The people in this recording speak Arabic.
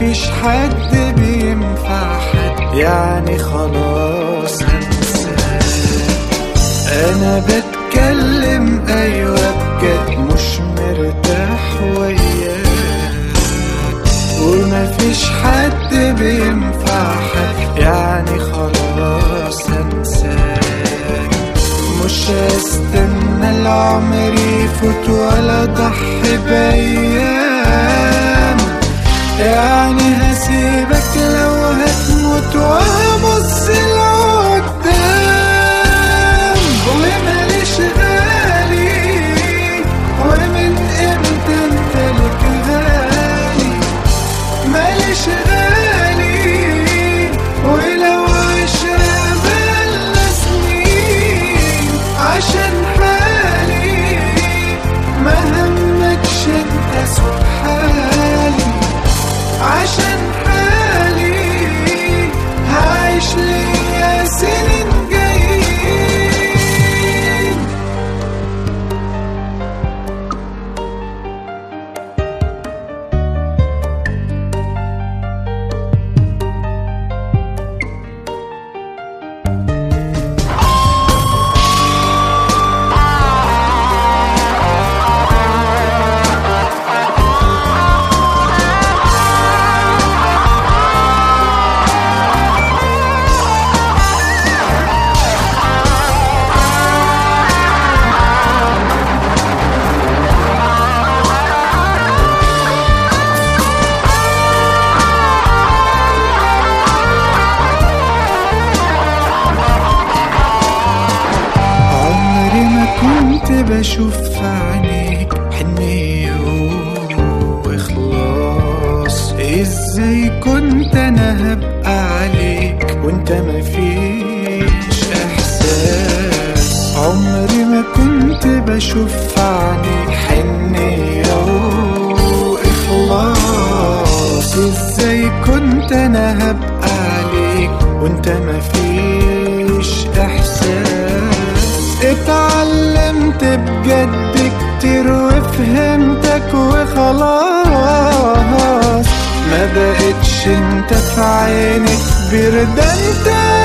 ومفيش حد بينفع حد، يعني خلاص هنساه. انا بتكلم ايوه بجد، مش مرتاح وياه، ومفيش حد بينفع حد، يعني خلاص هنساه. مش هستنى العمر يفوت ولا ضحي بأيام، يعني هسيبك لو هتموت وهبص لقدام. وماليش غالي، ومن امتى انت لك غالي؟ ماليش غالي، ولو عشرة بقالنا سنين عشان حالي، ما همكش انت سوء حالي، عشان حالي هعيش ليا سنين جايين. كنت بشوف في عينيك حنية واخلاص، ازاي كنت انا هبقى عليك وانت مفيش احساس؟ عمري ما كنت بشوف في عينيك حنية واخلاص، ازاي كنت انا هبقى عليك وانت مفيش احساس؟ اتعلمت بجد كتير وفهمتك وخلاص، ما بقتش انت في عيني كبير، ده انت